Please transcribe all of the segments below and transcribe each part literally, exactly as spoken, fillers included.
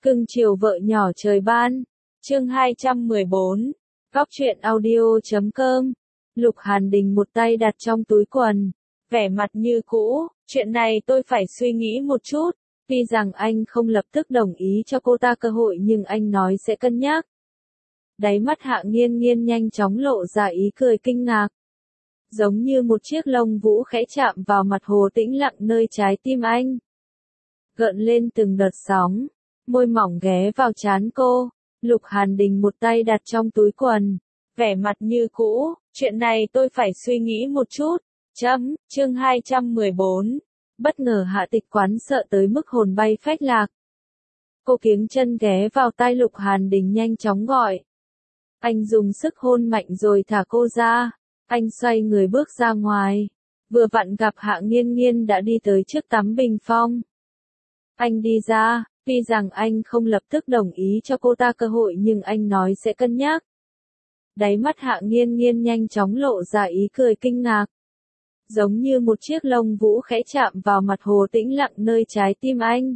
Cưng chiều vợ nhỏ trời ban. Chương hai trăm mười bốn. Góc truyện audio chấm com. Lục Hàn Đình một tay đặt trong túi quần, vẻ mặt như cũ, chuyện này tôi phải suy nghĩ một chút. Tuy rằng anh không lập tức đồng ý cho cô ta cơ hội nhưng anh nói sẽ cân nhắc. Đáy mắt Hạ Nghiên Nghiên nhanh chóng lộ ra ý cười kinh ngạc. Giống như một chiếc lông vũ khẽ chạm vào mặt hồ tĩnh lặng nơi trái tim anh. Gợn lên từng đợt sóng, môi mỏng ghé vào trán cô. Lục Hàn Đình một tay đặt trong túi quần, vẻ mặt như cũ, chuyện này tôi phải suy nghĩ một chút. Chấm, chương hai trăm mười bốn. Bất ngờ Hạ Tịch Quán sợ tới mức hồn bay phách lạc. Cô kiếng chân ghé vào tai Lục Hàn Đình nhanh chóng gọi. Anh dùng sức hôn mạnh rồi thả cô ra. Anh xoay người bước ra ngoài. Vừa vặn gặp Hạ Nghiên Nghiên đã đi tới trước tắm bình phong. Anh đi ra, tuy rằng anh không lập tức đồng ý cho cô ta cơ hội nhưng anh nói sẽ cân nhắc. Đáy mắt Hạ Nghiên Nghiên nhanh chóng lộ ra ý cười kinh ngạc. Giống như một chiếc lông vũ khẽ chạm vào mặt hồ tĩnh lặng nơi trái tim anh.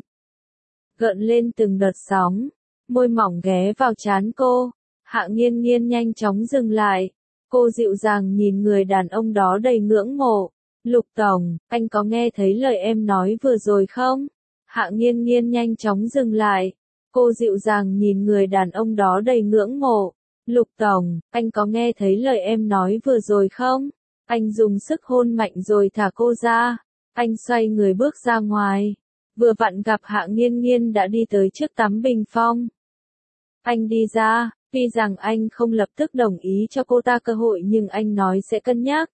Gợn lên từng đợt sóng, môi mỏng ghé vào trán cô. Hạ Nghiên Nghiên nhanh chóng dừng lại. Cô dịu dàng nhìn người đàn ông đó đầy ngưỡng mộ. Lục Tổng, anh có nghe thấy lời em nói vừa rồi không? Hạ Nghiên Nghiên nhanh chóng dừng lại. Cô dịu dàng nhìn người đàn ông đó đầy ngưỡng mộ. Lục Tổng, anh có nghe thấy lời em nói vừa rồi không? Anh dùng sức hôn mạnh rồi thả cô ra. Anh xoay người bước ra ngoài. Vừa vặn gặp Hạ Nghiên Nghiên đã đi tới trước tắm bình phong. Anh đi ra, tuy rằng anh không lập tức đồng ý cho cô ta cơ hội nhưng anh nói sẽ cân nhắc.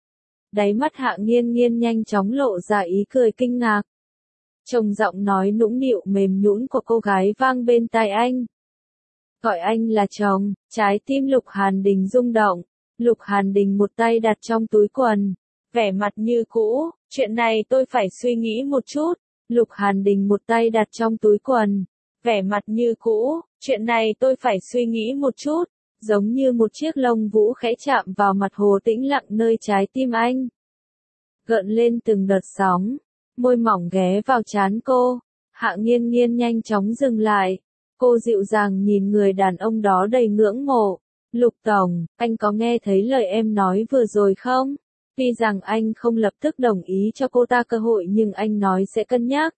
Đáy mắt Hạ Nghiên Nghiên nhanh chóng lộ ra ý cười kinh ngạc. Trông giọng nói nũng nịu mềm nhũn của cô gái vang bên tai anh. Gọi anh là chồng, trái tim Lục Hàn Đình rung động. Lục Hàn Đình một tay đặt trong túi quần, vẻ mặt như cũ, chuyện này tôi phải suy nghĩ một chút. Lục Hàn Đình một tay đặt trong túi quần, vẻ mặt như cũ, chuyện này tôi phải suy nghĩ một chút. Giống như một chiếc lông vũ khẽ chạm vào mặt hồ tĩnh lặng nơi trái tim anh. Gợn lên từng đợt sóng, môi mỏng ghé vào trán cô. Hạ Nghiên Nghiên nhanh chóng dừng lại. Cô dịu dàng nhìn người đàn ông đó đầy ngưỡng mộ. Lục Tổng, anh có nghe thấy lời em nói vừa rồi không? Tuy rằng anh không lập tức đồng ý cho cô ta cơ hội nhưng anh nói sẽ cân nhắc.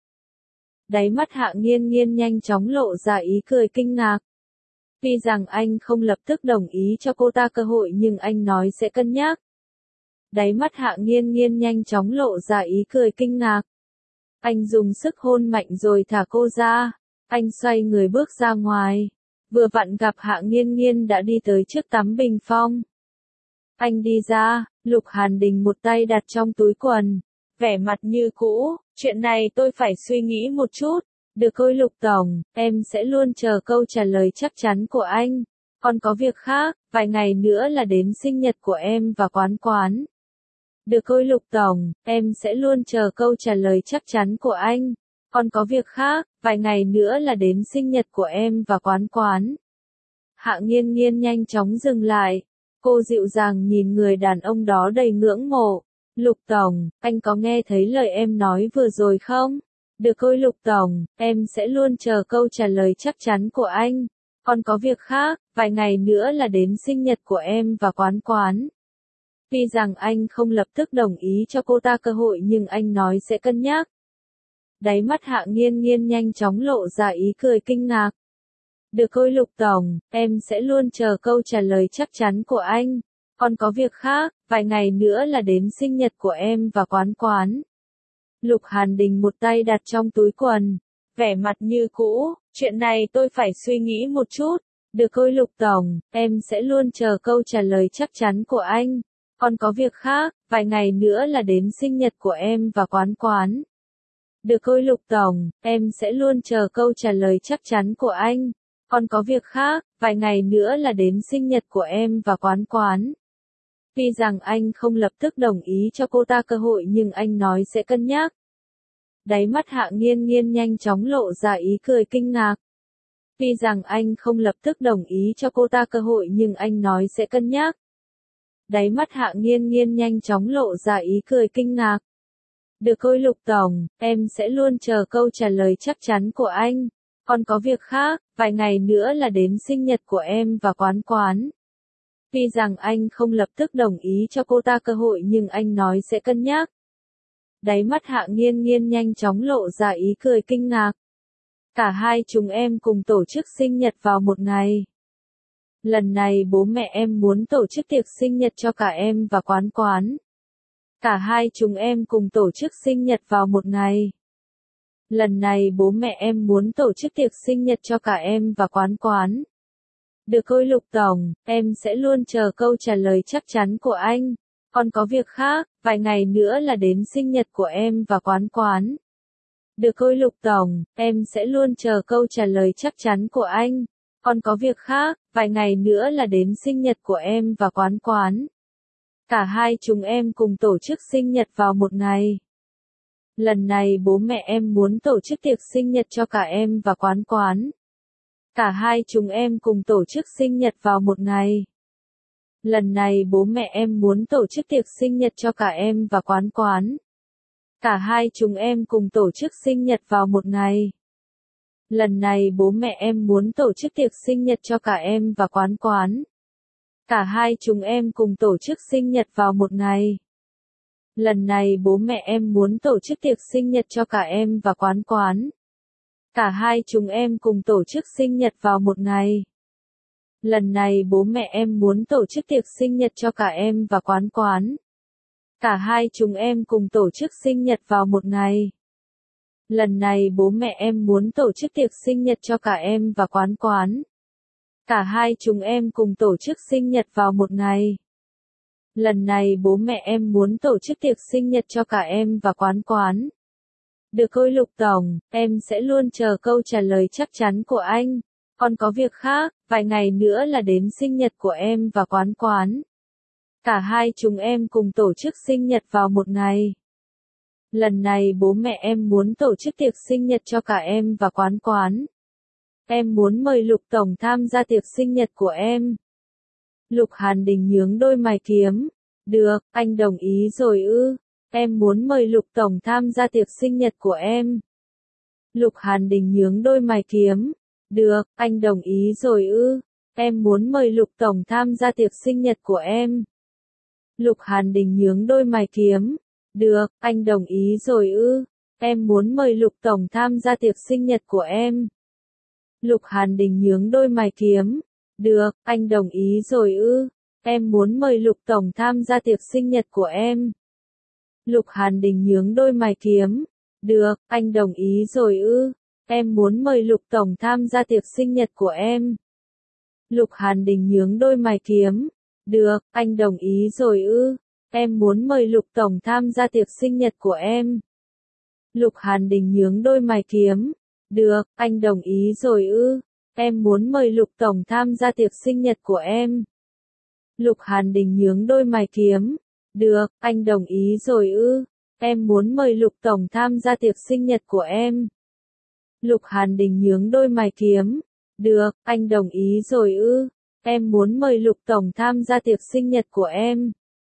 Đáy mắt Hạ Nghiên Nghiên nhanh chóng lộ ra ý cười kinh ngạc. Tuy rằng anh không lập tức đồng ý cho cô ta cơ hội nhưng anh nói sẽ cân nhắc. Đáy mắt Hạ Nghiên Nghiên nhanh chóng lộ ra ý cười kinh ngạc. Anh dùng sức hôn mạnh rồi thả cô ra. Anh xoay người bước ra ngoài. Vừa vặn gặp Hạ Nghiên Nghiên đã đi tới trước tắm bình phong. Anh đi ra, Lục Hàn Đình một tay đặt trong túi quần, vẻ mặt như cũ, chuyện này tôi phải suy nghĩ một chút. Được thôi Lục Tổng, em sẽ luôn chờ câu trả lời chắc chắn của anh. Còn có việc khác, vài ngày nữa là đến sinh nhật của em và quán quán. Được thôi Lục Tổng, em sẽ luôn chờ câu trả lời chắc chắn của anh. Còn có việc khác, vài ngày nữa là đến sinh nhật của em và quán quán. Hạ Nghiên Nghiên nhanh chóng dừng lại. Cô dịu dàng nhìn người đàn ông đó đầy ngưỡng mộ. Lục Tổng, anh có nghe thấy lời em nói vừa rồi không? Được thôi Lục Tổng, em sẽ luôn chờ câu trả lời chắc chắn của anh. Còn có việc khác, vài ngày nữa là đến sinh nhật của em và quán quán. Tuy rằng anh không lập tức đồng ý cho cô ta cơ hội nhưng anh nói sẽ cân nhắc. Đáy mắt Hạ Nghiên Nghiên nhanh chóng lộ ra ý cười kinh ngạc. Được thôi Lục Tổng, em sẽ luôn chờ câu trả lời chắc chắn của anh. Còn có việc khác, vài ngày nữa là đến sinh nhật của em và quán quán. Lục Hàn Đình một tay đặt trong túi quần, vẻ mặt như cũ, chuyện này tôi phải suy nghĩ một chút. Được thôi Lục Tổng, em sẽ luôn chờ câu trả lời chắc chắn của anh. Còn có việc khác, vài ngày nữa là đến sinh nhật của em và quán quán. Được thôi Lục Tổng, em sẽ luôn chờ câu trả lời chắc chắn của anh. Còn có việc khác, vài ngày nữa là đến sinh nhật của em và quán quán. Tuy rằng anh không lập tức đồng ý cho cô ta cơ hội nhưng anh nói sẽ cân nhắc. Đáy mắt Hạ Nghiên Nghiên nhanh chóng lộ ra ý cười kinh ngạc. Tuy rằng anh không lập tức đồng ý cho cô ta cơ hội nhưng anh nói sẽ cân nhắc. Đáy mắt Hạ Nghiên Nghiên nhanh chóng lộ ra ý cười kinh ngạc. Được thôi Lục Tổng, em sẽ luôn chờ câu trả lời chắc chắn của anh. Còn có việc khác, vài ngày nữa là đến sinh nhật của em và quán quán. Tuy rằng anh không lập tức đồng ý cho cô ta cơ hội nhưng anh nói sẽ cân nhắc. Đáy mắt Hạ Nghiên Nghiên nhanh chóng lộ ra ý cười kinh ngạc. Cả hai chúng em cùng tổ chức sinh nhật vào một ngày. Lần này bố mẹ em muốn tổ chức tiệc sinh nhật cho cả em và quán quán. Cả hai chúng em cùng tổ chức sinh nhật vào một ngày. Lần này bố mẹ em muốn tổ chức tiệc sinh nhật cho cả em và quán quán. Được thôi Lục Tổng, em sẽ luôn chờ câu trả lời chắc chắn của anh. Còn có việc khác, vài ngày nữa là đến sinh nhật của em và quán quán. Được thôi Lục Tổng, em sẽ luôn chờ câu trả lời chắc chắn của anh. Còn có việc khác, vài ngày nữa là đến sinh nhật của em và quán quán. Cả hai chúng em cùng tổ chức sinh nhật vào một ngày. Lần này bố mẹ em muốn tổ chức tiệc sinh nhật cho cả em và quán quán. Cả hai chúng em cùng tổ chức sinh nhật vào một ngày. Lần này bố mẹ em muốn tổ chức tiệc sinh nhật cho cả em và quán quán. Cả hai chúng em cùng tổ chức sinh nhật vào một ngày. Lần này bố mẹ em muốn tổ chức tiệc sinh nhật cho cả em và quán quán. Cả hai chúng em cùng tổ chức sinh nhật vào một ngày. Lần này bố mẹ em muốn tổ chức tiệc sinh nhật cho cả em và quán quán. Cả hai chúng em cùng tổ chức sinh nhật vào một ngày. Lần này bố mẹ em muốn tổ chức tiệc sinh nhật cho cả em và quán quán. Cả hai chúng em cùng tổ chức sinh nhật vào một ngày. Lần này bố mẹ em muốn tổ chức tiệc sinh nhật cho cả em và quán quán. Cả hai chúng em cùng tổ chức sinh nhật vào một ngày. Lần này bố mẹ em muốn tổ chức tiệc sinh nhật cho cả em và quán quán. Được thôi Lục Tổng, em sẽ luôn chờ câu trả lời chắc chắn của anh. Còn có việc khác, vài ngày nữa là đến sinh nhật của em và quán quán. Cả hai chúng em cùng tổ chức sinh nhật vào một ngày. Lần này bố mẹ em muốn tổ chức tiệc sinh nhật cho cả em và quán quán. Em muốn mời Lục Tổng tham gia tiệc sinh nhật của em. Lục Hàn Đình nhướng đôi mày kiếm. Được, anh đồng ý rồi ư. Em muốn mời Lục Tổng tham gia tiệc sinh nhật của em. Lục Hàn Đình nhướng đôi mày kiếm. Được, anh đồng ý rồi ư. Em muốn mời Lục Tổng tham gia tiệc sinh nhật của em. Lục Hàn Đình nhướng đôi mày kiếm. Được, anh đồng ý rồi ư. Em muốn mời Lục Tổng tham gia tiệc sinh nhật của em. Lục Hàn Đình nhướng đôi mày kiếm. Được, anh đồng ý rồi ư. Em muốn mời Lục Tổng tham gia tiệc sinh nhật của em. Lục Hàn Đình nhướng đôi mày kiếm. Được, anh đồng ý rồi ư. Em muốn mời Lục Tổng tham gia tiệc sinh nhật của em. Lục Hàn Đình nhướng đôi mày kiếm. Được, anh đồng ý rồi ư. Em muốn mời Lục Tổng tham gia tiệc sinh nhật của em. Lục Hàn Đình nhướng đôi mày kiếm. Được, anh đồng ý rồi ư. Em muốn mời Lục Tổng tham gia tiệc sinh nhật của em. Lục Hàn Đình nhướng đôi mày kiếm. Được, anh đồng ý rồi ư. Em muốn mời Lục Tổng tham gia tiệc sinh nhật của em. Lục Hàn Đình nhướng đôi mày kiếm. Được, anh đồng ý rồi ư. Em muốn mời Lục Tổng tham gia tiệc sinh nhật của em.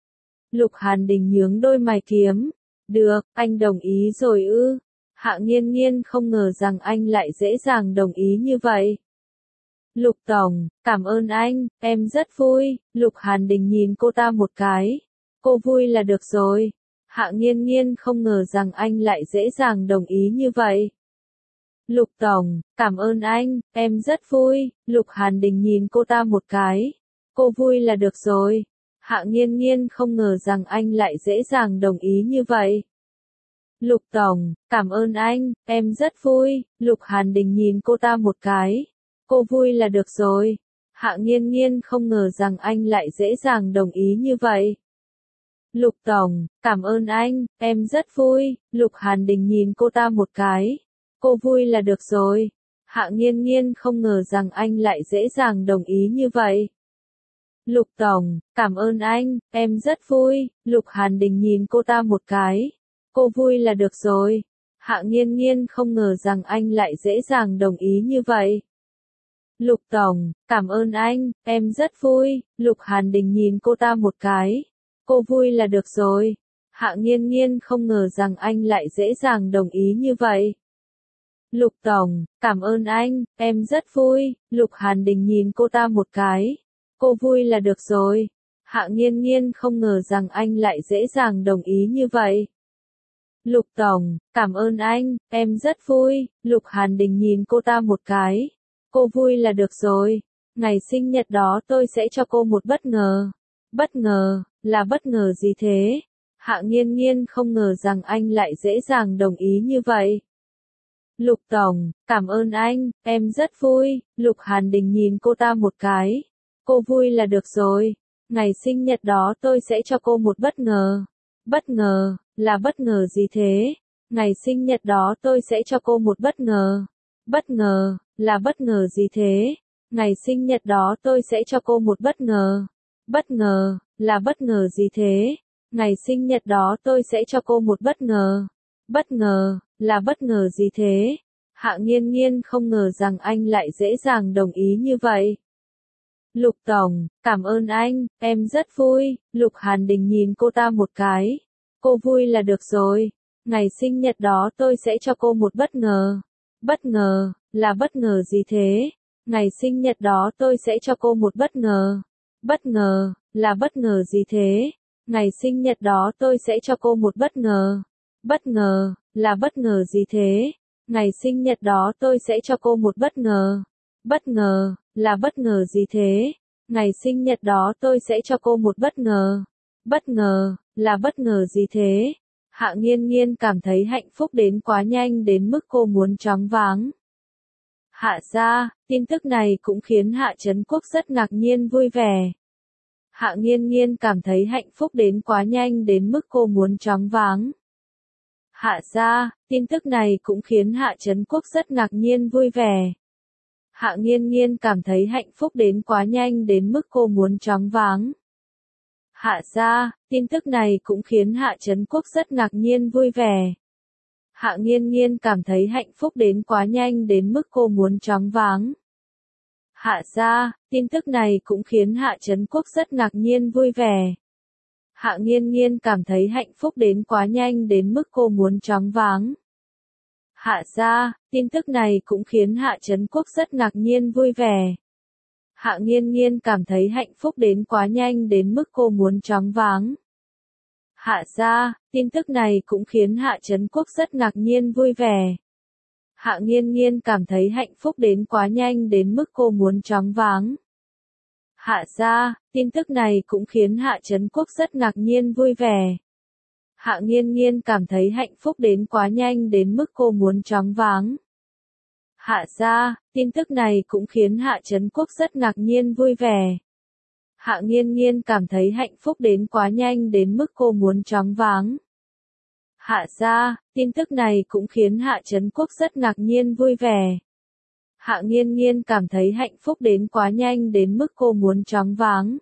Lục Hàn Đình nhướng đôi mày kiếm. Được, anh đồng ý rồi ư. Hạ Nghiên Nghiên không ngờ rằng anh lại dễ dàng đồng ý như vậy. Lục Tổng, cảm ơn anh, em rất vui. Lục Hàn Đình nhìn cô ta một cái. Cô vui là được rồi. Hạ Nghiên Nghiên không ngờ rằng anh lại dễ dàng đồng ý như vậy. Lục Tổng, cảm ơn anh, em rất vui. Lục Hàn Đình nhìn cô ta một cái. Cô vui là được rồi. Hạ Nghiên Nghiên không ngờ rằng anh lại dễ dàng đồng ý như vậy. Lục Tổng, cảm ơn anh, em rất vui. Lục Hàn Đình nhìn cô ta một cái. Cô vui là được rồi. Hạ Nghiên Nghiên không ngờ rằng anh lại dễ dàng đồng ý như vậy. Lục Tổng, cảm ơn anh, em rất vui. Lục Hàn Đình nhìn cô ta một cái. Cô vui là được rồi. Hạ Nghiên Nghiên không ngờ rằng anh lại dễ dàng đồng ý như vậy. Lục Tổng, cảm ơn anh, em rất vui. Lục Hàn Đình nhìn cô ta một cái. Cô vui là được rồi. Hạ Nghiên Nghiên không ngờ rằng anh lại dễ dàng đồng ý như vậy. Lục Tổng, cảm ơn anh, em rất vui. Lục Hàn Đình nhìn cô ta một cái. Cô vui là được rồi. Hạ Nghiên Nghiên không ngờ rằng anh lại dễ dàng đồng ý như vậy. Lục Tổng, cảm ơn anh, em rất vui. Lục Hàn Đình nhìn cô ta một cái. Cô vui là được rồi. Hạ Nghiên Nghiên không ngờ rằng anh lại dễ dàng đồng ý như vậy. Lục Tổng, cảm ơn anh, em rất vui. Lục Hàn Đình nhìn cô ta một cái. Cô vui là được rồi. Ngày sinh nhật đó tôi sẽ cho cô một bất ngờ. Bất ngờ, là bất ngờ gì thế? Hạ Nghiên Nghiên không ngờ rằng anh lại dễ dàng đồng ý như vậy. Lục Tổng, cảm ơn anh, em rất vui. Lục Hàn Đình nhìn cô ta một cái. Cô vui là được rồi. Ngày sinh nhật đó tôi sẽ cho cô một bất ngờ. Bất ngờ, là bất ngờ gì thế? Ngày sinh nhật đó tôi sẽ cho cô một bất ngờ. Bất ngờ, là bất ngờ gì thế? Ngày sinh nhật đó tôi sẽ cho cô một bất ngờ. Bất ngờ, là bất ngờ gì thế? Ngày sinh nhật đó tôi sẽ cho cô một bất ngờ. Bất ngờ, là bất ngờ gì thế? Hạ Nghiên Nghiên không ngờ rằng anh lại dễ dàng đồng ý như vậy. Lục Tổng, cảm ơn anh, em rất vui. Lục Hàn Đình nhìn cô ta một cái. Cô vui là được rồi. Ngày sinh nhật đó tôi sẽ cho cô một bất ngờ. Bất ngờ, là bất ngờ gì thế? Ngày sinh nhật đó tôi sẽ cho cô một bất ngờ. Bất ngờ, là bất ngờ gì thế? Ngày sinh nhật đó tôi sẽ cho cô một bất ngờ. Bất ngờ, là bất ngờ gì thế? Ngày sinh nhật đó tôi sẽ cho cô một bất ngờ. Bất ngờ, là bất ngờ gì thế? Ngày sinh nhật đó tôi sẽ cho cô một bất ngờ. Bất ngờ, là bất ngờ gì thế? Hạ Nghiên Nghiên cảm thấy hạnh phúc đến quá nhanh đến mức cô muốn choáng váng. Hạ gia, tin tức này cũng khiến Hạ Trấn Quốc rất ngạc nhiên vui vẻ. Hạ Nghiên Nghiên cảm thấy hạnh phúc đến quá nhanh đến mức cô muốn choáng váng. Hạ gia, tin tức này cũng khiến Hạ Trấn Quốc rất ngạc nhiên vui vẻ. Hạ Nghiên Nghiên cảm thấy hạnh phúc đến quá nhanh đến mức cô muốn choáng váng. Hạ gia, tin tức này cũng khiến Hạ Trấn Quốc rất ngạc nhiên vui vẻ. Hạ Nghiên Nghiên cảm thấy hạnh phúc đến quá nhanh đến mức cô muốn choáng váng. Hạ gia, tin tức này cũng khiến Hạ Trấn Quốc rất ngạc nhiên vui vẻ. Hạ Nghiên Nghiên cảm thấy hạnh phúc đến quá nhanh đến mức cô muốn choáng váng. Hạ gia, tin tức này cũng khiến Hạ Trấn Quốc rất ngạc nhiên vui vẻ. Hạ Nghiên Nghiên cảm thấy hạnh phúc đến quá nhanh đến mức cô muốn choáng váng. Hạ gia, tin tức này cũng khiến Hạ Trấn Quốc rất ngạc nhiên vui vẻ. Hạ Nghiên Nghiên cảm thấy hạnh phúc đến quá nhanh đến mức cô muốn choáng váng. Hạ gia, tin tức này cũng khiến Hạ Trấn Quốc rất ngạc nhiên vui vẻ. Hạ Nghiên Nghiên cảm thấy hạnh phúc đến quá nhanh đến mức cô muốn choáng váng. Hạ gia, tin tức này cũng khiến Hạ Trấn Quốc rất ngạc nhiên vui vẻ. Hạ Nghiên Nghiên cảm thấy hạnh phúc đến quá nhanh đến mức cô muốn choáng váng. Hạ gia, tin tức này cũng khiến Hạ Trấn Quốc rất ngạc nhiên vui vẻ. Hạ Nghiên Nghiên cảm thấy hạnh phúc đến quá nhanh đến mức cô muốn choáng váng.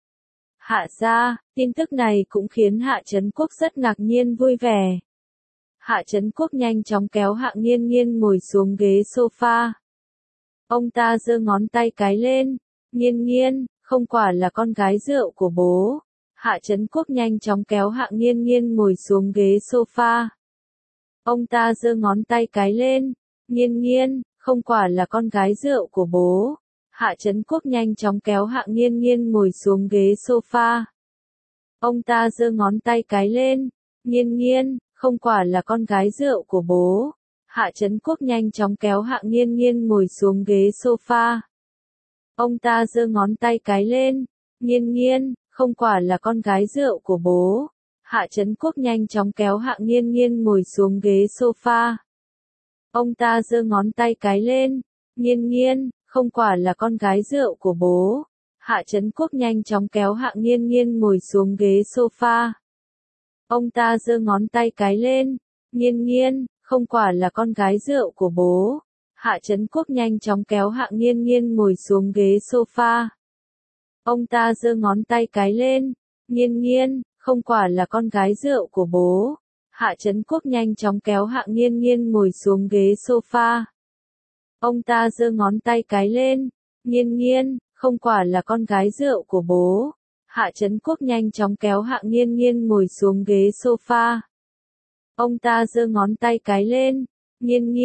Hạ gia, tin tức này cũng khiến Hạ Trấn Quốc rất ngạc nhiên vui vẻ. Hạ Trấn Quốc nhanh chóng kéo Hạ Nghiên Nghiên ngồi xuống ghế sofa. Ông ta giơ ngón tay cái lên. Nghiên Nghiên, không quả là con gái rượu của bố. Hạ Trấn Quốc nhanh chóng kéo Hạ Nghiên Nghiên ngồi xuống ghế sofa. Ông ta giơ ngón tay cái lên. Nghiên Nghiên, không quả là con gái rượu của bố. Hạ Trấn Quốc nhanh chóng kéo Hạ Nghiên Nghiên ngồi xuống ghế sofa. Ông ta giơ ngón tay cái lên. Nghiên Nghiên, không quả là con gái rượu của bố. Hạ Trấn Quốc nhanh chóng kéo Hạ Nghiên Nghiên ngồi xuống ghế sofa. Ông ta giơ ngón tay cái lên. Nghiên Nghiên, không quả là con gái rượu của bố. Hạ Trấn Quốc nhanh chóng kéo Hạ Nghiên Nghiên ngồi xuống ghế sofa. Ông ta giơ ngón tay cái lên. Nghiên Nghiên, không quả là con gái rượu của bố. Hạ Trấn Quốc nhanh chóng kéo Hạ Nghiên Nghiên ngồi xuống ghế sofa. Ông ta giơ ngón tay cái lên. Nghiên Nghiên, không quả là con gái rượu của bố. Hạ Trấn Quốc nhanh chóng kéo Hạ Nghiên Nghiên ngồi xuống ghế sofa. Ông ta giơ ngón tay cái lên. Nghiên Nghiên, không quả là con gái rượu của bố. Hạ Trấn Quốc nhanh chóng kéo Hạ Nghiên Nghiên ngồi xuống ghế sofa. Ông ta giơ ngón tay cái lên. Nghiên Nghiên, không quả là con gái rượu của bố. Hạ Trấn Quốc nhanh chóng kéo Hạ Nghiên Nghiên ngồi xuống ghế sofa. Ông ta giơ ngón tay cái lên. Nghiên Nghiên,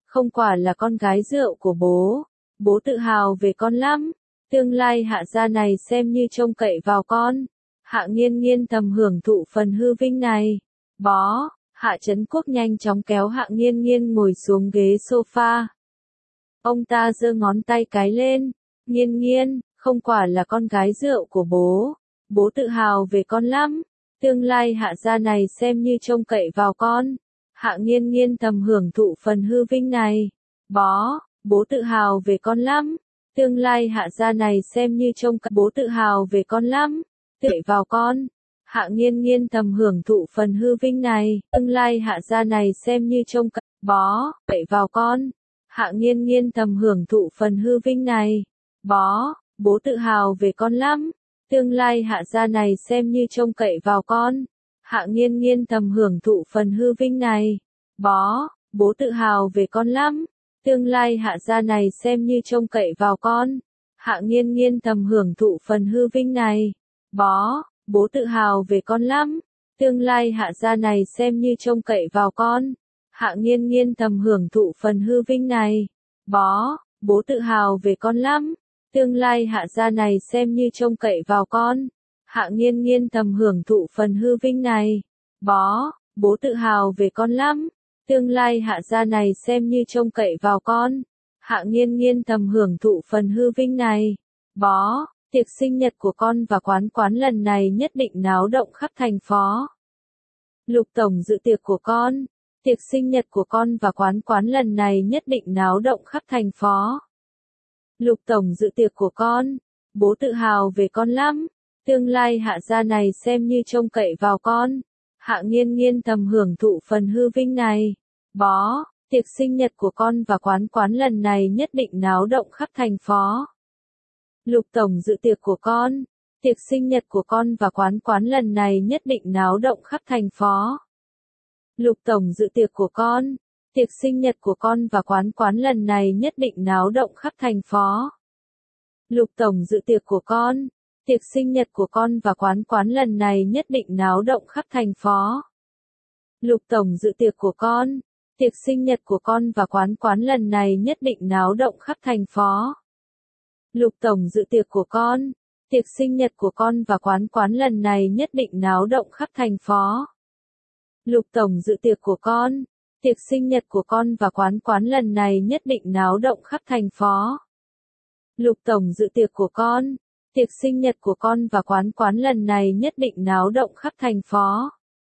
không quả là con gái rượu của bố. Bố tự hào về con lắm. Tương lai Hạ gia này xem như trông cậy vào con. Hạ Nghiên Nghiên thầm hưởng thụ phần hư vinh này. Bó, Hạ Trấn Quốc nhanh chóng kéo Hạ Nghiên Nghiên ngồi xuống ghế sofa. Ông ta giơ ngón tay cái lên. Nghiên Nghiên, không quả là con gái rượu của bố. Bố tự hào về con lắm. Tương lai Hạ gia này xem như trông cậy vào con. Hạ Nghiên Nghiên thầm hưởng thụ phần hư vinh này. Bó, bố tự hào về con lắm. Tương lai Hạ gia này xem như trông cậy bố tự hào về con lắm. Tự vào con. Hạ Nghiên Nghiên thầm hưởng thụ phần hư vinh này. Tương lai Hạ gia này xem như trông cậy bó, cậy vào con. Hạ Nghiên Nghiên thầm hưởng thụ phần hư vinh này. Bó, bố tự hào về con lắm. Tương lai Hạ gia này xem như trông cậy vào con. Hạ Nghiên Nghiên thầm hưởng thụ phần hư vinh này. Bó, bố tự hào về con lắm. Tương lai Hạ gia này xem như trông cậy vào con. Hạ Nghiên Nghiên thầm hưởng thụ phần hư vinh này. Bó, bố tự hào về con lắm. Tương lai Hạ gia này xem như trông cậy vào con. Hạ Nghiên Nghiên thầm hưởng thụ phần hư vinh này. Bó, bố tự hào về con lắm. Tương lai Hạ gia này xem như trông cậy vào con. Hạ Nghiên Nghiên thầm hưởng thụ phần hư vinh này. Bó, bố tự hào về con lắm. Tương lai Hạ gia này xem như trông cậy vào con. Hạ Nghiên Nghiên thầm hưởng thụ phần hư vinh này. Bó, tiệc sinh nhật của con và quán quán lần này nhất định náo động khắp thành phố. Lục tổng dự tiệc của con. Tiệc sinh nhật của con và quán quán lần này nhất định náo động khắp thành phố. Lục tổng dự tiệc của con. Bố tự hào về con lắm. Tương lai Hạ gia này xem như trông cậy vào con. Hạ Nghiên Nghiên thầm hưởng thụ phần hư vinh này. Bó, tiệc sinh nhật của con và quán quán lần này nhất định náo động khắp thành phố. Lục tổng dự tiệc của con. Tiệc sinh nhật của con và quán quán lần này nhất định náo động khắp thành phố. Lục tổng dự tiệc của con. Tiệc sinh nhật của con và quán quán lần này nhất định náo động khắp thành phố. Lục tổng dự tiệc của con. Tiệc sinh nhật của con và quán quán lần này nhất định náo động khắp thành phố. Lục tổng dự tiệc của con. Tiệc sinh nhật của con và quán quán lần này nhất định náo động khắp thành phố. Lục tổng dự tiệc của con. Tiệc sinh nhật của con và quán quán lần này nhất định náo động khắp thành phố. Lục tổng dự tiệc của con. Tiệc sinh nhật của con và quán quán lần này nhất định náo động khắp thành phố. Lục tổng dự tiệc của con. Tiệc sinh nhật của con và quán quán lần này nhất định náo động khắp thành phố.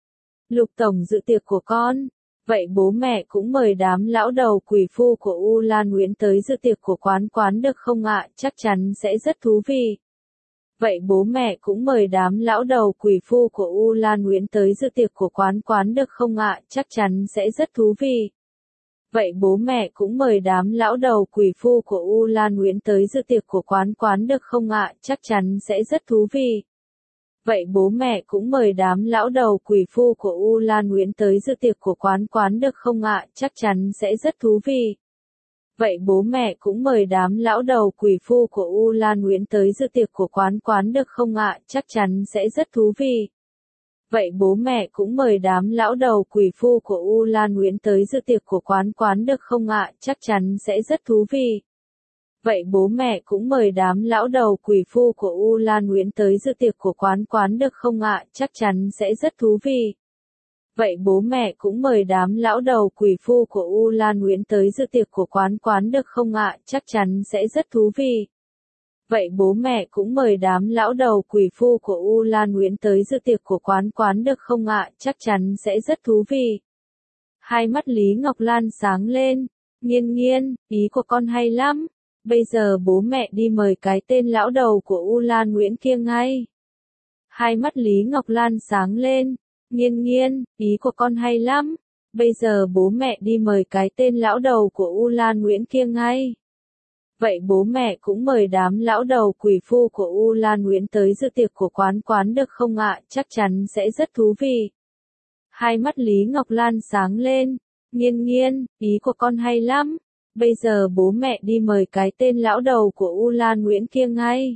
Lục tổng dự tiệc của con. Vậy bố mẹ cũng mời đám lão đầu quỷ phu của U Lan Nguyễn tới dự tiệc của quán quán được không ạ? Chắc chắn sẽ rất thú vị. Vậy bố mẹ cũng mời đám lão đầu quỷ phu của U Lan Nguyễn tới dự tiệc của quán quán được không ạ? Chắc chắn sẽ rất thú vị. Vậy bố mẹ cũng mời đám lão đầu quỷ phu của U Lan Nguyễn tới dự tiệc của quán quán được không ạ? Chắc chắn sẽ rất thú vị. Vậy bố mẹ cũng mời đám lão đầu quỷ phu của U Lan Nguyễn tới dự tiệc của quán quán được không ạ? Chắc chắn sẽ rất thú vị. Vậy bố mẹ cũng mời đám lão đầu quỷ phu của U Lan Nguyễn tới dự tiệc của quán quán được không ạ? Chắc chắn sẽ rất thú vị. Vậy bố mẹ cũng mời đám lão đầu quỷ phu của U Lan Nguyễn tới dự tiệc của quán quán được không ạ? Chắc chắn sẽ rất thú vị. Vậy bố mẹ cũng mời đám lão đầu quỷ phu của U Lan Nguyễn tới dự tiệc của quán quán được không ạ? Chắc chắn sẽ rất thú vị. Vậy bố mẹ cũng mời đám lão đầu quỷ phu của U Lan Nguyễn tới dự tiệc của quán quán được không ạ? Chắc chắn sẽ rất thú vị. Vậy bố mẹ cũng mời đám lão đầu quỷ phu của U Lan Nguyễn tới dự tiệc của quán quán được không ạ? Chắc chắn sẽ rất thú vị. Hai mắt Lý Ngọc Lan sáng lên. Nghiên Nghiên, ý của con hay lắm. Bây giờ bố mẹ đi mời cái tên lão đầu của U Lan Nguyễn kia ngay. Hai mắt Lý Ngọc Lan sáng lên. Nghiên Nghiên, ý của con hay lắm. Bây giờ bố mẹ đi mời cái tên lão đầu của U Lan Nguyễn kia ngay. Vậy bố mẹ cũng mời đám lão đầu quỷ phu của U Lan Nguyễn tới dự tiệc của quán quán được không ạ? Chắc chắn sẽ rất thú vị. Hai mắt Lý Ngọc Lan sáng lên. Nghiên Nghiên, ý của con hay lắm. Bây giờ bố mẹ đi mời cái tên lão đầu của U Lan Nguyễn kia ngay.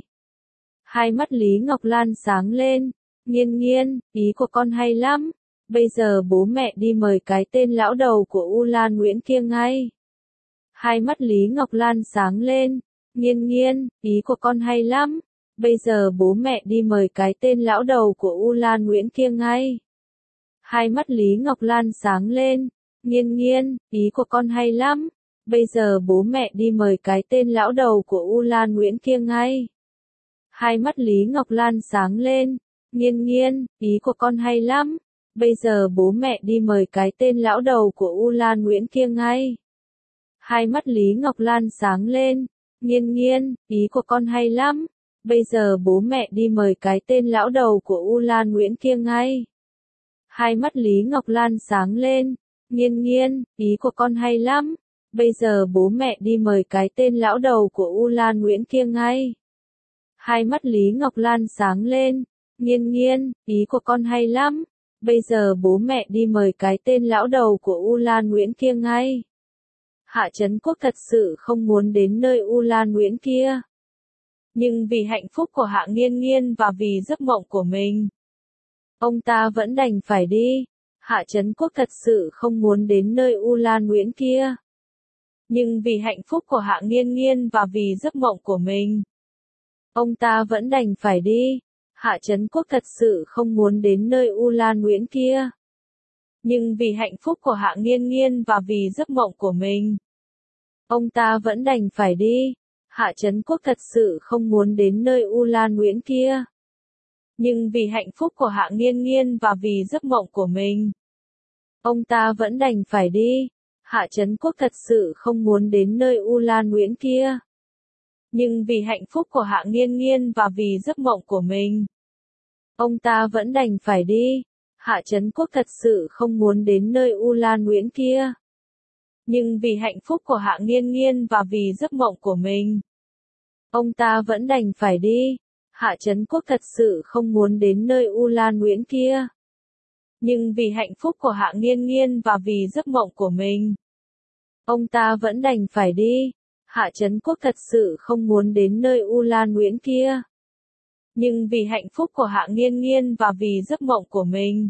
Hai mắt Lý Ngọc Lan sáng lên. Nghiên Nghiên, ý của con hay lắm. Bây giờ bố mẹ đi mời cái tên lão đầu của U Lan Nguyễn kia ngay. Hai mắt Lý Ngọc Lan sáng lên. Nghiên nghiên, ý của con hay lắm. Bây giờ bố mẹ đi mời cái tên lão đầu của U Lan Nguyễn kia ngay. Hai mắt Lý Ngọc Lan sáng lên. Nghiên nghiên, ý của con hay lắm. Bây giờ bố mẹ đi mời cái tên lão đầu của U Lan Nguyễn kia ngay. Hai mắt Lý Ngọc Lan sáng lên. Nghiên nghiên, ý của con hay lắm. Bây giờ bố mẹ đi mời cái tên lão đầu của U Lan Nguyễn kia ngay. Hai mắt Lý Ngọc Lan sáng lên. Nghiên nghiên, ý của con hay lắm. Bây giờ bố mẹ đi mời cái tên lão đầu của U Lan Nguyễn kia ngay. Hai mắt Lý Ngọc Lan sáng lên. Nghiên nghiên, ý của con hay lắm. Bây giờ bố mẹ đi mời cái tên lão đầu của U Lan Nguyễn kia ngay. Hai mắt Lý Ngọc Lan sáng lên. Nghiên nghiên, ý của con hay lắm. Bây giờ bố mẹ đi mời cái tên lão đầu của U Lan Nguyễn kia ngay. Hạ Trấn Quốc thật sự không muốn đến nơi U Lan Nguyễn kia. Nhưng vì hạnh phúc của Hạ Nghiên Nghiên và vì giấc mộng của mình, ông ta vẫn đành phải đi. Hạ Trấn Quốc thật sự không muốn đến nơi U Lan Nguyễn kia. Nhưng vì hạnh phúc của Hạ Nghiên Nghiên và vì giấc mộng của mình, ông ta vẫn đành phải đi. Hạ Trấn Quốc thật sự không muốn đến nơi U Lan Nguyễn kia. Nhưng vì hạnh phúc của Hạ Nghiên Nghiên và vì giấc mộng của mình, ông ta vẫn đành phải đi. Hạ Trấn Quốc thật sự không muốn đến nơi U Lan Nguyễn kia. Nhưng vì hạnh phúc của Hạ Nghiên Nghiên và vì giấc mộng của mình, ông ta vẫn đành phải đi. Hạ Trấn Quốc thật sự không muốn đến nơi U Lan Nguyễn kia. Nhưng vì hạnh phúc của Hạ Nghiên Nghiên và vì giấc mộng của mình, ông ta vẫn đành phải đi. Hạ Trấn Quốc thật sự không muốn đến nơi U Lan Nguyễn kia. Nhưng vì hạnh phúc của Hạ Nghiên Nghiên và vì giấc mộng của mình, ông ta vẫn đành phải đi. Hạ Trấn Quốc thật sự không muốn đến nơi U Lan Nguyễn kia. Nhưng vì hạnh phúc của Hạ Nghiên Nghiên và vì giấc mộng của mình, ông ta vẫn đành phải đi. Hạ Trấn Quốc thật sự không muốn đến nơi U Lan Nguyễn kia. Nhưng vì hạnh phúc của Hạ Nghiên Nghiên và vì giấc mộng của mình,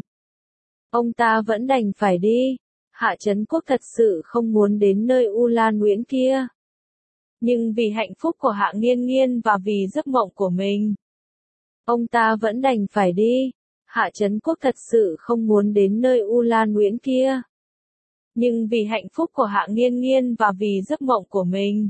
ông ta vẫn đành phải đi. Hạ Trấn Quốc thật sự không muốn đến nơi U Lan Nguyễn kia. Nhưng vì hạnh phúc của Hạ Nghiên Nghiên và vì giấc mộng của mình, ông ta vẫn đành phải đi. Hạ Trấn Quốc thật sự không muốn đến nơi U Lan Nguyễn kia. Nhưng vì hạnh phúc của Hạ Nghiên Nghiên và vì giấc mộng của mình,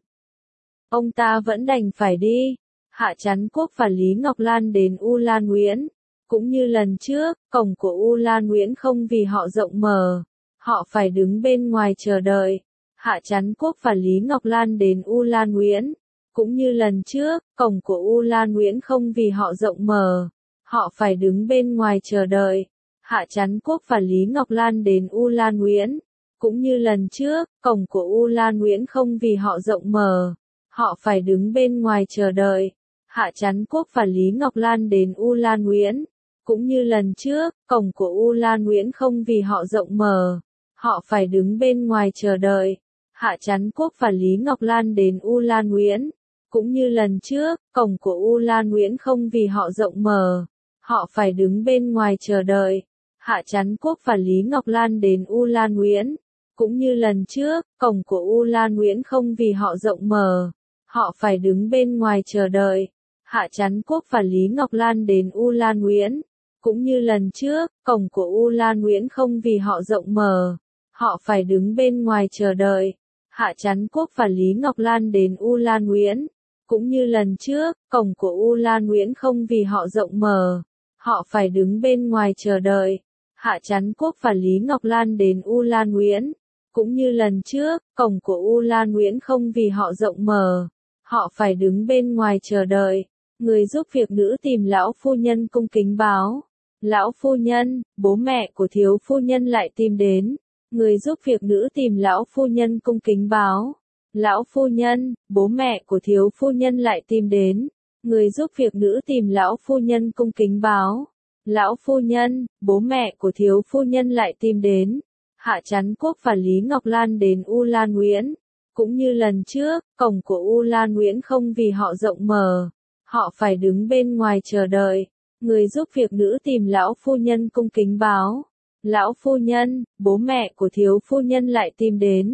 ông ta vẫn đành phải đi. Hạ Trấn Quốc và Lý Ngọc Lan đến U Lan Nguyễn. Cũng như lần trước, cổng của U Lan Nguyễn không vì họ rộng mở. Họ phải đứng bên ngoài chờ đợi. Hạ Trấn Quốc và Lý Ngọc Lan đến U Lan Nguyễn. Cũng như lần trước, cổng của U Lan Nguyễn không vì họ rộng mở. Họ phải đứng bên ngoài chờ đợi. Hạ Trấn Quốc và Lý Ngọc Lan đến U Lan Nguyễn. Cũng như lần trước, cổng của U Lan Nguyễn không vì họ rộng mở. Họ phải đứng bên ngoài chờ đợi. Hạ Trấn Quốc và Lý Ngọc Lan đến U Lan Nguyễn. Cũng như lần trước, cổng của U Lan Nguyễn không vì họ rộng mở. Họ phải đứng bên ngoài chờ đợi. Hạ Trấn Quốc và Lý Ngọc Lan đến U Lan Nguyễn. Cũng như lần trước, cổng của U Lan Nguyễn không vì họ rộng mở. Họ phải đứng bên ngoài chờ đợi. Hạ Trấn Quốc và Lý Ngọc Lan đến U Lan Nguyễn. Cũng như lần trước, cổng của U Lan Nguyễn không vì họ rộng mở. Họ phải đứng bên ngoài chờ đợi. Hạ Trấn Quốc và Lý Ngọc Lan đến U Lan Nguyễn. Cũng như lần trước, cổng của U Lan Nguyễn không vì họ rộng mở. Họ phải đứng bên ngoài chờ đợi. Hạ Trấn Quốc và Lý Ngọc Lan đến U Lan Nguyễn. Cũng như lần trước, cổng của U Lan Nguyễn không vì họ rộng mở. Họ phải đứng bên ngoài chờ đợi. Hạ Trấn Quốc và Lý Ngọc Lan đến U Lan Nguyễn. Cũng như lần trước, cổng của U Lan Nguyễn không vì họ rộng mở. Họ phải đứng bên ngoài chờ đợi. Người giúp việc nữ tìm lão phu nhân cung kính báo. Lão phu nhân, bố mẹ của thiếu phu nhân lại tìm đến. Người giúp việc nữ tìm lão phu nhân cung kính báo. Lão phu nhân, bố mẹ của thiếu phu nhân lại tìm đến. Người giúp việc nữ tìm lão phu nhân cung kính báo. Lão phu nhân, bố mẹ của thiếu phu nhân lại tìm đến. Hạ Trấn Quốc và Lý Ngọc Lan đến U Lan Nguyễn. Cũng như lần trước, cổng của U Lan Nguyễn không vì họ rộng mở. Họ phải đứng bên ngoài chờ đợi. Người giúp việc nữ tìm lão phu nhân cung kính báo. Lão phu nhân, bố mẹ của thiếu phu nhân lại tìm đến.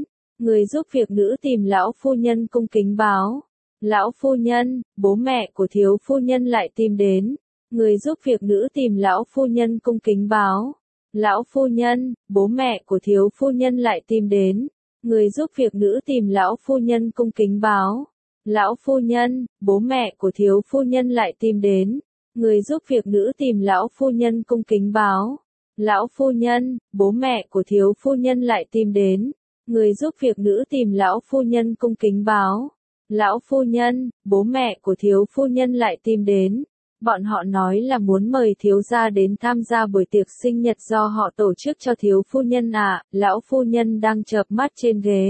Người giúp việc nữ tìm lão phu nhân cung kính báo. Lão phu nhân, bố mẹ của thiếu phu nhân lại tìm đến. Người giúp việc nữ tìm lão phu nhân cung kính báo. Lão phu nhân, bố mẹ của thiếu phu nhân lại tìm đến. Người giúp việc nữ tìm lão phu nhân cung kính báo. Lão phu nhân, bố mẹ của thiếu phu nhân lại tìm đến. Người giúp việc nữ tìm lão phu nhân cung kính báo. Lão phu nhân, bố mẹ của thiếu phu nhân lại tìm đến. Người giúp việc nữ tìm lão phu nhân cung kính báo. Lão phu nhân, bố mẹ của thiếu phu nhân lại tìm đến. Bọn họ nói là muốn mời thiếu gia đến tham gia buổi tiệc sinh nhật do họ tổ chức cho thiếu phu nhân à, lão phu nhân đang chợp mắt trên ghế.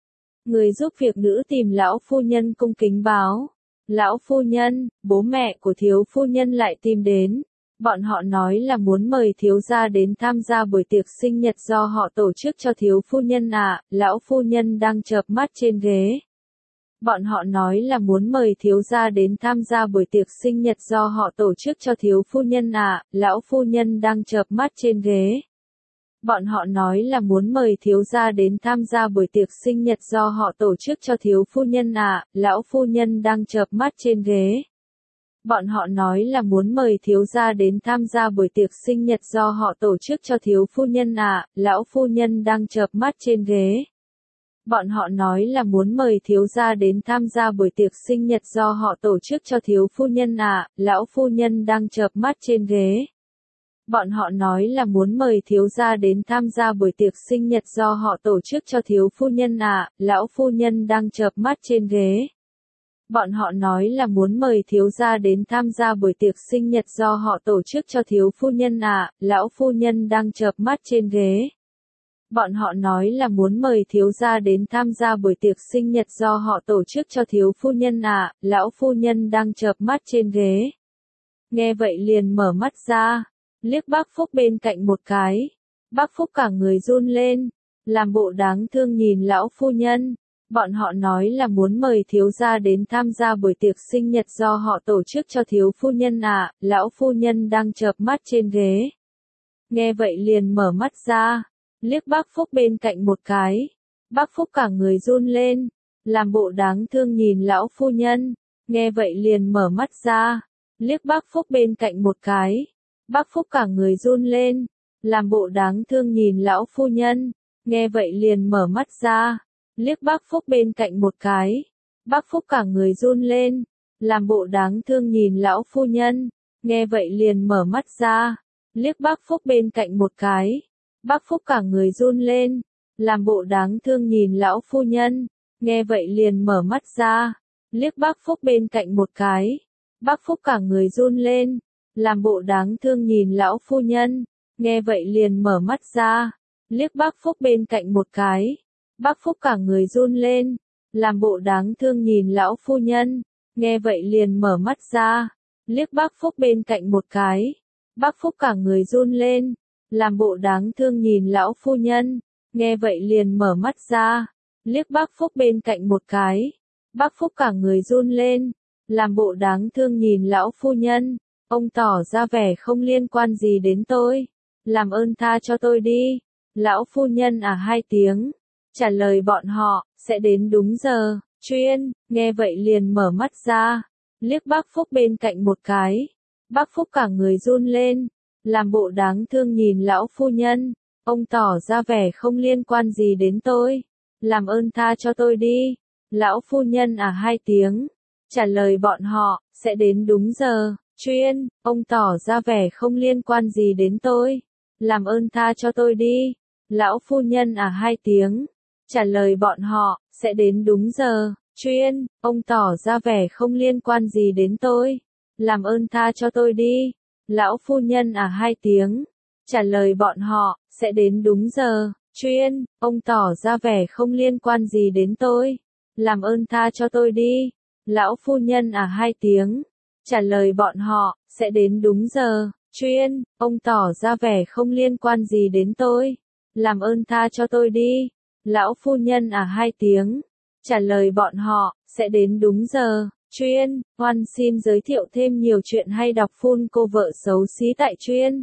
Người giúp việc nữ tìm lão phu nhân cung kính báo. Lão phu nhân, bố mẹ của thiếu phu nhân lại tìm đến. Bọn họ nói là muốn mời thiếu gia đến tham gia buổi tiệc sinh nhật do họ tổ chức cho thiếu phu nhân à, lão phu nhân đang chợp mắt trên ghế. Bọn họ nói là muốn mời thiếu gia đến tham gia buổi tiệc sinh nhật do họ tổ chức cho thiếu phu nhân à, lão phu nhân đang chợp mắt trên ghế. Bọn họ nói là muốn mời thiếu gia đến tham gia buổi tiệc sinh nhật do họ tổ chức cho thiếu phu nhân à, lão phu nhân đang chợp mắt trên ghế. Bọn họ nói là muốn mời thiếu gia đến tham gia buổi tiệc sinh nhật do họ tổ chức cho thiếu phu nhân à, lão phu nhân đang chợp mắt trên ghế. Bọn họ nói là muốn mời thiếu gia đến tham gia buổi tiệc sinh nhật do họ tổ chức cho thiếu phu nhân à, lão phu nhân đang chợp mắt trên ghế. Bọn họ nói là muốn mời thiếu gia đến tham gia buổi tiệc sinh nhật do họ tổ chức cho thiếu phu nhân à, lão phu nhân đang chợp mắt trên ghế. Bọn họ nói là muốn mời thiếu gia đến tham gia buổi tiệc sinh nhật do họ tổ chức cho thiếu phu nhân à, lão phu nhân đang chợp mắt trên ghế. Bọn họ nói là muốn mời thiếu gia đến tham gia buổi tiệc sinh nhật do họ tổ chức cho thiếu phu nhân à, lão phu nhân đang chợp mắt trên ghế. Nghe vậy liền mở mắt ra, liếc bác Phúc bên cạnh một cái. Bác Phúc cả người run lên, làm bộ đáng thương nhìn lão phu nhân. Bọn họ nói là muốn mời thiếu gia đến tham gia buổi tiệc sinh nhật do họ tổ chức cho thiếu phu nhân à, lão phu nhân đang chợp mắt trên ghế. Nghe vậy liền mở mắt ra, liếc bác Phúc bên cạnh một cái. Bác Phúc cả người run lên, làm bộ đáng thương nhìn lão phu nhân. Nghe vậy liền mở mắt ra, liếc bác Phúc bên cạnh một cái. Bác Phúc cả người run lên, làm bộ đáng thương nhìn lão phu nhân. Nghe vậy liền mở mắt ra, liếc bác Phúc bên cạnh một cái. Bác Phúc cả người run lên, làm bộ đáng thương nhìn lão phu nhân. Nghe vậy liền mở mắt ra, liếc bác Phúc bên cạnh một cái. Bác Phúc cả người run lên, làm bộ đáng thương nhìn lão phu nhân. Nghe vậy liền mở mắt ra, liếc bác Phúc bên cạnh một cái. Bác Phúc cả người run lên, làm bộ đáng thương nhìn lão phu nhân. Nghe vậy liền mở mắt ra, liếc bác Phúc bên cạnh một cái. Bác Phúc cả người run lên, làm bộ đáng thương nhìn lão phu nhân. Nghe vậy liền mở mắt ra, liếc bác Phúc bên cạnh một cái. Bác Phúc cả người run lên, làm bộ đáng thương nhìn lão phu nhân. Nghe vậy liền mở mắt ra, liếc bác Phúc bên cạnh một cái. Bác Phúc cả người run lên, làm bộ đáng thương nhìn lão phu nhân. Ông tỏ ra vẻ không liên quan gì đến tôi. Làm ơn tha cho tôi đi. Lão phu nhân à hai tiếng, trả lời bọn họ, sẽ đến đúng giờ. Chuyên, nghe vậy liền mở mắt ra, liếc bác Phúc bên cạnh một cái. Bác Phúc cả người run lên, làm bộ đáng thương nhìn lão phu nhân. Ông tỏ ra vẻ không liên quan gì đến tôi. Làm ơn tha cho tôi đi. Lão phu nhân à hai tiếng, trả lời bọn họ, sẽ đến đúng giờ. Chuyên, ông tỏ ra vẻ không liên quan gì đến tôi. Làm ơn tha cho tôi đi. Lão phu nhân à hai tiếng, trả lời bọn họ, sẽ đến đúng giờ. Chuyên, ông tỏ ra vẻ không liên quan gì đến tôi. Làm ơn tha cho tôi đi. Lão phu nhân à hai tiếng, trả lời bọn họ, sẽ đến đúng giờ. Chuyên, ông tỏ ra vẻ không liên quan gì đến tôi. Làm ơn tha cho tôi đi. Lão phu nhân à hai tiếng, trả lời bọn họ, sẽ đến đúng giờ. Chuyên, ông tỏ ra vẻ không liên quan gì đến tôi. Làm ơn tha cho tôi đi. Lão phu nhân à hai tiếng, trả lời bọn họ, sẽ đến đúng giờ. Chuyên, Hoan xin giới thiệu thêm nhiều chuyện hay đọc phun cô vợ xấu xí tại Chuyên.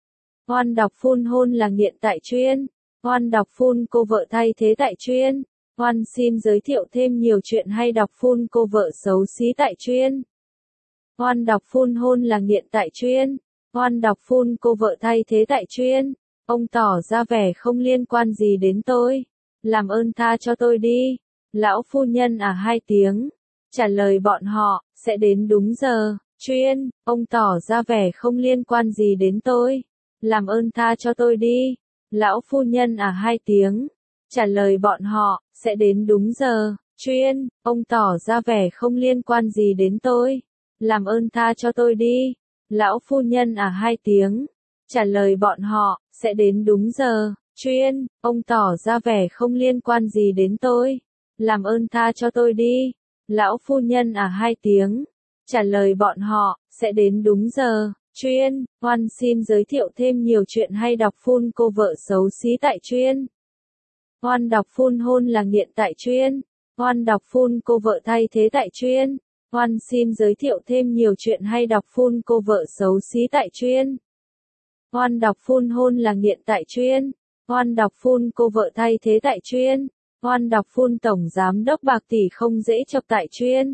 Hoan đọc phun hôn là nghiện tại Chuyên. Hoan đọc phun cô vợ thay thế tại Chuyên. Oan xin giới thiệu thêm nhiều chuyện hay đọc phun cô vợ xấu xí tại chuyên. Oan đọc phun hôn là nghiện tại chuyên. Oan đọc phun cô vợ thay thế tại chuyên. Ông tỏ ra vẻ không liên quan gì đến tôi. Làm ơn tha cho tôi đi. Lão phu nhân à hai tiếng. Trả lời bọn họ, sẽ đến đúng giờ. Chuyên, ông tỏ ra vẻ không liên quan gì đến tôi. Làm ơn tha cho tôi đi. Lão phu nhân à hai tiếng. Trả lời bọn họ, sẽ đến đúng giờ. Chuyên, ông tỏ ra vẻ không liên quan gì đến tôi. Làm ơn tha cho tôi đi. Lão phu nhân à hai tiếng. Trả lời bọn họ, sẽ đến đúng giờ. Chuyên, ông tỏ ra vẻ không liên quan gì đến tôi. Làm ơn tha cho tôi đi. Lão phu nhân à hai tiếng. Trả lời bọn họ, sẽ đến đúng giờ. Chuyên, Oan xin giới thiệu thêm nhiều chuyện hay đọc phun cô vợ xấu xí tại chuyên. Oan đọc phun hôn là nghiện tại chuyên. Oan đọc phun cô vợ thay thế tại chuyên. Oan xin giới thiệu thêm nhiều chuyện hay đọc phun cô vợ xấu xí tại chuyên. Oan đọc phun hôn là nghiện tại chuyên. Oan đọc phun cô vợ thay thế tại chuyên. Oan đọc phun tổng giám đốc bạc tỷ không dễ chọc tại chuyên.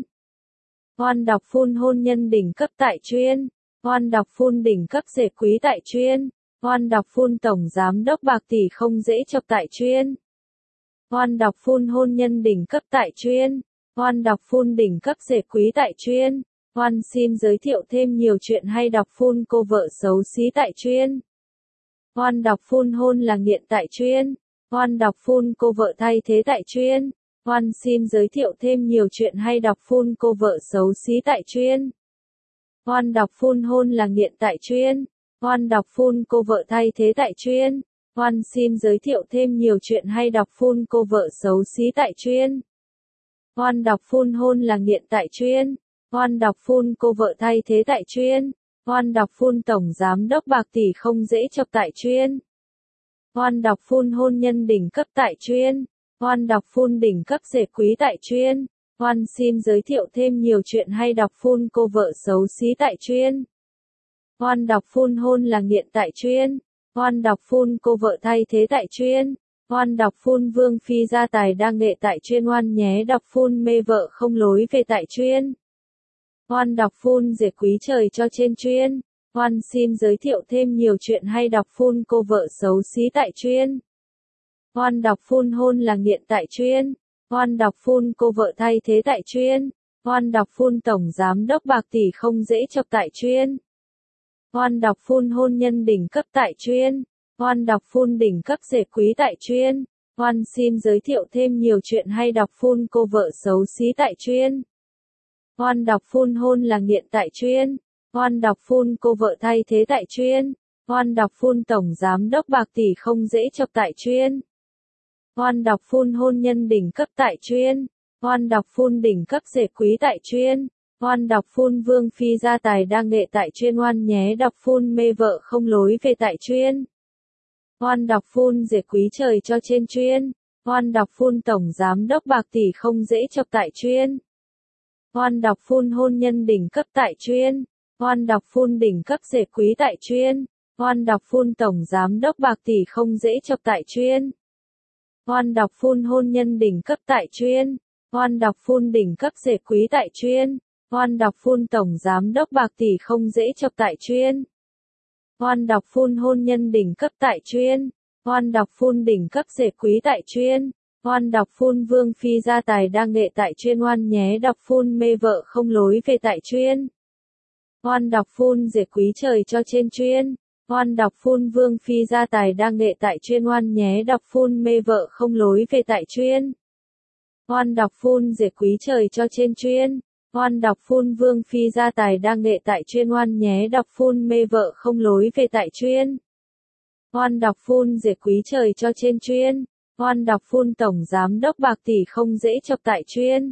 Oan đọc phun hôn nhân đỉnh cấp tại chuyên. Oan đọc phun đỉnh cấp rể quý tại chuyên. Oan đọc phun tổng giám đốc bạc tỷ không dễ chọc tại chuyên. Oan đọc phun hôn nhân đỉnh cấp tại chuyên. Oan đọc phun đỉnh cấp rể quý tại chuyên. Oan xin giới thiệu thêm nhiều chuyện hay đọc phun cô vợ xấu xí tại chuyên. Oan đọc phun hôn là nghiện tại chuyên. Oan đọc phun cô vợ thay thế tại chuyên. Oan xin giới thiệu thêm nhiều chuyện hay đọc phun cô vợ xấu xí tại chuyên. Oan đọc phun hôn là nghiện tại chuyên. Oan đọc phun cô vợ thay thế tại chuyên. Oan xin giới thiệu thêm nhiều chuyện hay đọc phun cô vợ xấu xí tại chuyên. Oan đọc phun hôn là nghiện tại chuyên. Oan đọc phun cô vợ thay thế tại chuyên. Oan đọc phun tổng giám đốc bạc tỷ không dễ chọc tại chuyên. Oan đọc phun hôn nhân đỉnh cấp tại chuyên. Oan đọc phun đỉnh cấp rể quý tại chuyên. Oan xin giới thiệu thêm nhiều chuyện hay đọc phun cô vợ xấu xí tại chuyên. Oan đọc phun hôn là nghiện tại chuyên. Oan đọc phun cô vợ thay thế tại chuyên. Oan đọc phun vương phi gia tài đa nghệ tại chuyên. Oan nhé đọc phun mê vợ không lối về tại chuyên. Oan đọc phun rể quý trời cho trên chuyên. Oan xin giới thiệu thêm nhiều chuyện hay đọc phun cô vợ xấu xí tại chuyên. Oan đọc phun hôn là nghiện tại chuyên. Oan đọc phun cô vợ thay thế tại chuyên. Oan đọc phun tổng giám đốc bạc tỷ không dễ chọc tại chuyên. Oan đọc phun hôn nhân đỉnh cấp tại chuyên. Oan đọc phun đỉnh cấp rể quý tại chuyên. Oan xin giới thiệu thêm nhiều chuyện hay đọc phun cô vợ xấu xí tại chuyên. Oan đọc phun hôn là nghiện tại chuyên. Oan đọc phun cô vợ thay thế tại chuyên. Oan đọc phun tổng giám đốc bạc tỷ không dễ chọc tại chuyên. Oan đọc phun hôn nhân đỉnh cấp tại chuyên. Oan đọc phun đỉnh cấp rể quý tại chuyên. Oan đọc phun vương phi gia tài đa nghệ tại chuyên. Oan nhé đọc phun mê vợ không lối về tại chuyên. Oan đọc phun rể quý trời cho trên chuyên. Oan đọc phun tổng giám đốc bạc tỷ không dễ chọc tại chuyên. Oan đọc phun hôn nhân đỉnh cấp tại chuyên. Oan đọc phun đỉnh cấp rể quý tại chuyên. Oan đọc phun tổng giám đốc bạc tỷ không dễ chọc tại chuyên. Oan đọc phun hôn nhân đỉnh cấp tại chuyên. Oan đọc phun đỉnh cấp rể quý tại chuyên. Oan đọc phun tổng giám đốc bạc tỷ không dễ chọc tại chuyên. Oan đọc phun hôn nhân đỉnh cấp tại chuyên. Oan đọc phun đỉnh cấp rể quý tại chuyên. Oan đọc phun vương phi gia tài đa nghệ tại chuyên. Oan nhé đọc phun mê vợ không lối về tại chuyên. Oan đọc phun rể quý trời cho trên chuyên. Oan đọc phun vương phi gia tài đa nghệ tại chuyên. Oan nhé đọc phun mê vợ không lối về tại chuyên. Oan đọc phun rể quý trời cho trên chuyên. Oan đọc phun vương phi gia tài đa nghệ tại chuyên. Oan nhé đọc phun mê vợ không lối về tại chuyên. Oan đọc phun rể quý trời cho trên chuyên. Oan đọc phun tổng giám đốc bạc tỷ không dễ chọc tại chuyên.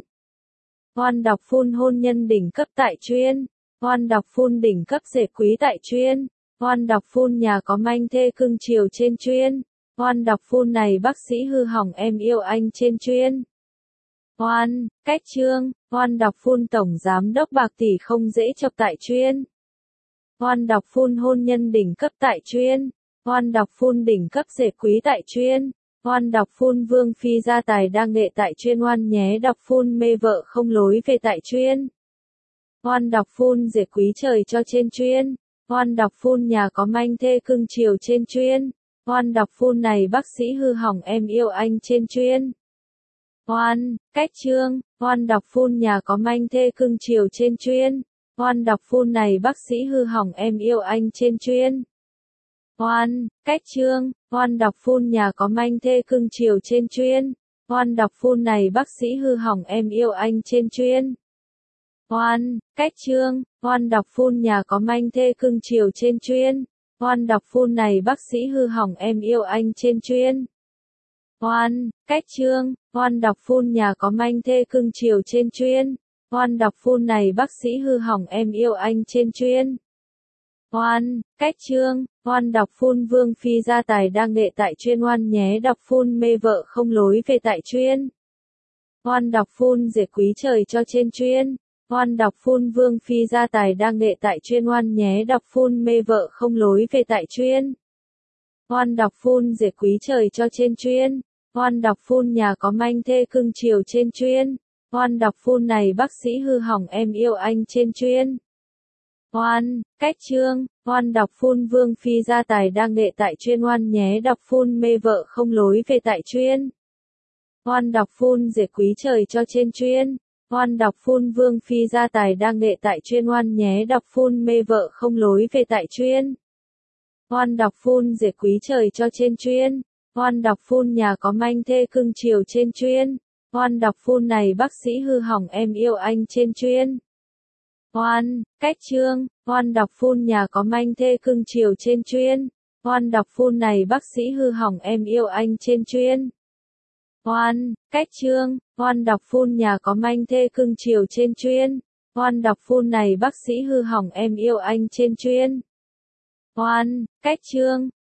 Oan đọc phun hôn nhân đỉnh cấp tại chuyên. Oan đọc phun đỉnh cấp rể quý tại chuyên. Oan đọc phun nhà có manh thê cưng chiều trên chuyên. Oan đọc phun này bác sĩ hư hỏng em yêu anh trên chuyên. Oan, cách chương, oan đọc phun tổng giám đốc bạc tỷ không dễ chọc tại chuyên. Oan đọc phun hôn nhân đỉnh cấp tại chuyên. Oan đọc phun đỉnh cấp rể quý tại chuyên. Oan đọc phun Vương Phi gia tài đang đệ tại chuyên oan nhé đọc phun mê vợ không lối về tại chuyên. Oan đọc phun diệt quý trời cho trên chuyên. Oan đọc phun nhà có manh thê cưng chiều trên chuyên. Oan đọc phun này bác sĩ hư hỏng em yêu anh trên chuyên. Oan, cách chương, oan đọc phun nhà có manh thê cưng chiều trên chuyên. Oan đọc phun này bác sĩ hư hỏng em yêu anh trên chuyên. Oan, cách chương, oan đọc phun nhà có manh thê cưng chiều trên chuyên. Oan đọc phun này bác sĩ hư hỏng em yêu anh trên chuyên. Oan, cách chương, oan đọc phun nhà có manh thê cưng chiều trên chuyên. Oan đọc phun này bác sĩ hư hỏng em yêu anh trên chuyên. Oan, cách chương, oan đọc phun nhà có manh thê cưng chiều trên chuyên. Oan đọc phun này bác sĩ hư hỏng em yêu anh trên chuyên. Oan, cách chương, oan đọc phun Vương Phi gia tài đang đệ tại chuyên oan nhé đọc phun mê vợ không lối về tại chuyên. Oan đọc phun diệt quý trời cho trên chuyên. Oan đọc phun Vương Phi gia tài đang đệ tại chuyên oan nhé đọc phun mê vợ không lối về tại chuyên. Oan đọc phun diệt quý trời cho trên chuyên. Oan đọc phun nhà có manh thê cưng chiều trên chuyên. Oan đọc phun này bác sĩ hư hỏng em yêu anh trên chuyên. Oan, cách chương, oan đọc phun Vương Phi gia tài đang đệ tại chuyên oan nhé đọc phun mê vợ không lối về tại chuyên. Oan đọc phun diệt quý trời cho trên chuyên. Oan đọc phun Vương Phi gia tài đang đệ tại chuyên oan nhé đọc phun mê vợ không lối về tại chuyên. Oan đọc phun diệt quý trời cho trên chuyên. Oan đọc phun nhà có manh thê cưng chiều trên chuyên. Oan đọc phun này bác sĩ hư hỏng em yêu anh trên chuyên. Oan, cách chương, oan đọc phun nhà có manh thê cưng chiều trên chuyên. Oan đọc phun này bác sĩ hư hỏng em yêu anh trên chuyên. Oan, cách chương, oan đọc phun nhà có manh thê cưng chiều trên chuyên. Oan đọc phun này bác sĩ hư hỏng em yêu anh trên chuyên. Oan, cách chương,